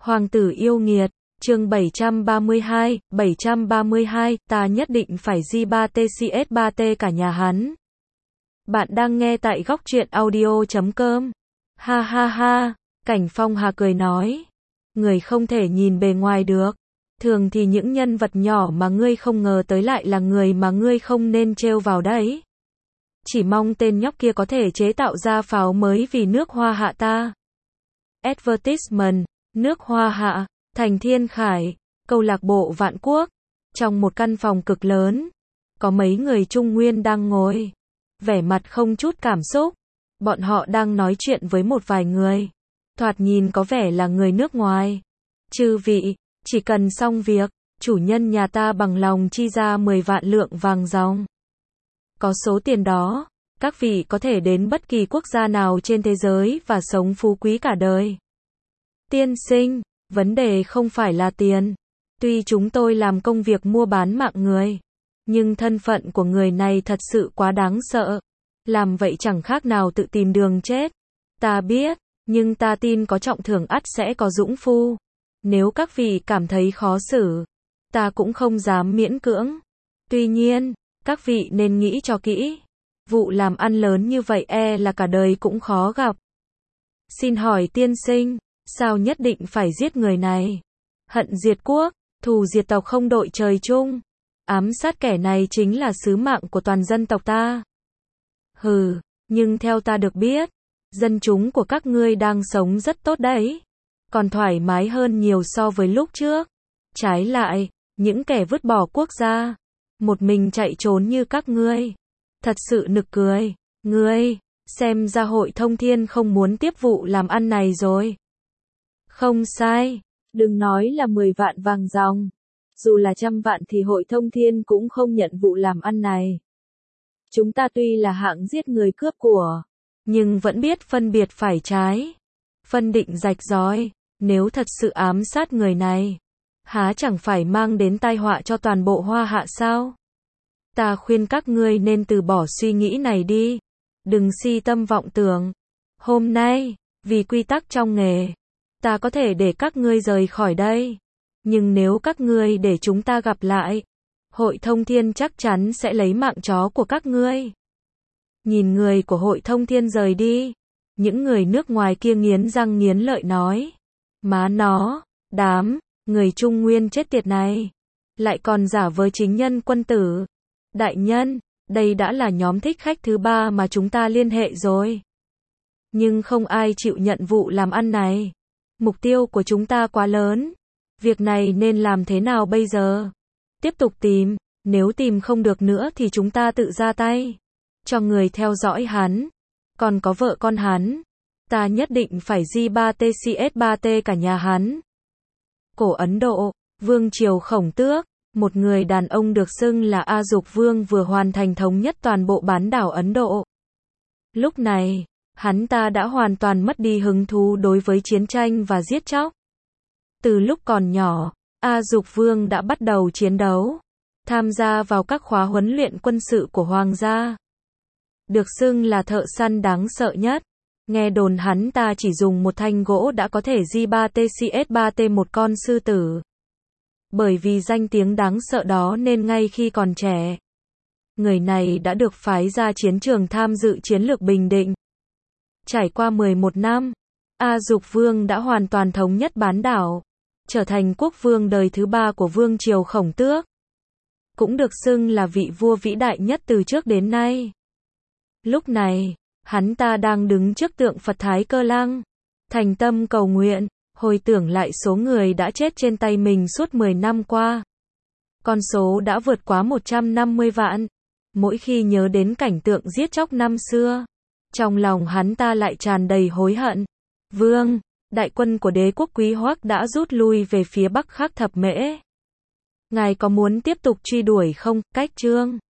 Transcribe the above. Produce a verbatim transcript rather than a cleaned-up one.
Hoàng tử yêu nghiệt, chương bảy trăm ba mươi hai, bảy trăm ba mươi hai, ta nhất định phải gi ba tê xê ét ba tê cả nhà hắn. Bạn đang nghe tại góc truyện audio chấm com. Ha ha ha, Cảnh Phong Hà cười nói. Người không thể nhìn bề ngoài được. Thường thì những nhân vật nhỏ mà ngươi không ngờ tới lại là người mà ngươi không nên trêu vào đấy. Chỉ mong tên nhóc kia có thể chế tạo ra pháo mới vì nước Hoa Hạ ta. Advertisement, nước Hoa Hạ, thành Thiên Khải, câu lạc bộ Vạn Quốc. Trong một căn phòng cực lớn, có mấy người Trung Nguyên đang ngồi, vẻ mặt không chút cảm xúc. Bọn họ đang nói chuyện với một vài người, thoạt nhìn có vẻ là người nước ngoài. Chư vị, chỉ cần xong việc, chủ nhân nhà ta bằng lòng chi ra mười vạn lượng vàng ròng. Có số tiền đó, các vị có thể đến bất kỳ quốc gia nào trên thế giới và sống phú quý cả đời. Tiên sinh, vấn đề không phải là tiền. Tuy chúng tôi làm công việc mua bán mạng người, nhưng thân phận của người này thật sự quá đáng sợ. Làm vậy chẳng khác nào tự tìm đường chết. Ta biết, nhưng ta tin có trọng thưởng ắt sẽ có dũng phu. Nếu các vị cảm thấy khó xử, ta cũng không dám miễn cưỡng. Tuy nhiên, các vị nên nghĩ cho kỹ. Vụ làm ăn lớn như vậy e là cả đời cũng khó gặp. Xin hỏi tiên sinh, sao nhất định phải giết người này? Hận diệt quốc, thù diệt tộc không đội trời chung. Ám sát kẻ này chính là sứ mạng của toàn dân tộc ta. Hừ, nhưng theo ta được biết, dân chúng của các ngươi đang sống rất tốt đấy. Còn thoải mái hơn nhiều so với lúc trước. Trái lại, những kẻ vứt bỏ quốc gia, một mình chạy trốn như các ngươi. Thật sự nực cười. Ngươi, xem ra Hội Thông Thiên không muốn tiếp vụ làm ăn này rồi. Không sai, đừng nói là mười vạn vàng ròng. Dù là trăm vạn thì Hội Thông Thiên cũng không nhận vụ làm ăn này. Chúng ta tuy là hạng giết người cướp của, nhưng vẫn biết phân biệt phải trái. Phân định rạch ròi, nếu thật sự ám sát người này, há chẳng phải mang đến tai họa cho toàn bộ Hoa Hạ sao? Ta khuyên các ngươi nên từ bỏ suy nghĩ này đi. Đừng si tâm vọng tưởng. Hôm nay, vì quy tắc trong nghề, ta có thể để các ngươi rời khỏi đây. Nhưng nếu các ngươi để chúng ta gặp lại, Hội Thông Thiên chắc chắn sẽ lấy mạng chó của các ngươi. Nhìn người của Hội Thông Thiên rời đi, những người nước ngoài kia nghiến răng nghiến lợi nói. Má nó, đám, người Trung Nguyên chết tiệt này, lại còn giả vờ chính nhân quân tử. Đại nhân, đây đã là nhóm thích khách thứ ba mà chúng ta liên hệ rồi. Nhưng không ai chịu nhận vụ làm ăn này. Mục tiêu của chúng ta quá lớn. Việc này nên làm thế nào bây giờ? Tiếp tục tìm, nếu tìm không được nữa thì chúng ta tự ra tay. Cho người theo dõi hắn. Còn có vợ con hắn. Ta nhất định phải gi ba tê xê ét ba tê cả nhà hắn. Cổ Ấn Độ, Vương triều Khổng Tước. Một người đàn ông được xưng là A Dục Vương vừa hoàn thành thống nhất toàn bộ bán đảo Ấn Độ. Lúc này, hắn ta đã hoàn toàn mất đi hứng thú đối với chiến tranh và giết chóc. Từ lúc còn nhỏ, A Dục Vương đã bắt đầu chiến đấu, tham gia vào các khóa huấn luyện quân sự của Hoàng gia. Được xưng là thợ săn đáng sợ nhất. Nghe đồn hắn ta chỉ dùng một thanh gỗ đã có thể gi ba tê xê ét ba tê một con sư tử. Bởi vì danh tiếng đáng sợ đó nên ngay khi còn trẻ, người này đã được phái ra chiến trường tham dự chiến lược Bình Định. Trải qua mười một năm, A Dục Vương đã hoàn toàn thống nhất bán đảo, trở thành quốc vương đời thứ ba của Vương triều Khổng Tước. Cũng được xưng là vị vua vĩ đại nhất từ trước đến nay. Lúc này, hắn ta đang đứng trước tượng Phật Thái Cơ Lăng, thành tâm cầu nguyện, hồi tưởng lại số người đã chết trên tay mình suốt mười năm qua. Con số đã vượt quá một trăm năm mươi vạn. Mỗi khi nhớ đến cảnh tượng giết chóc năm xưa, trong lòng hắn ta lại tràn đầy hối hận. Vương, đại quân của đế quốc Quý Hoắc đã rút lui về phía Bắc Khắc Thập Mễ. Ngài có muốn tiếp tục truy đuổi không? Cách chương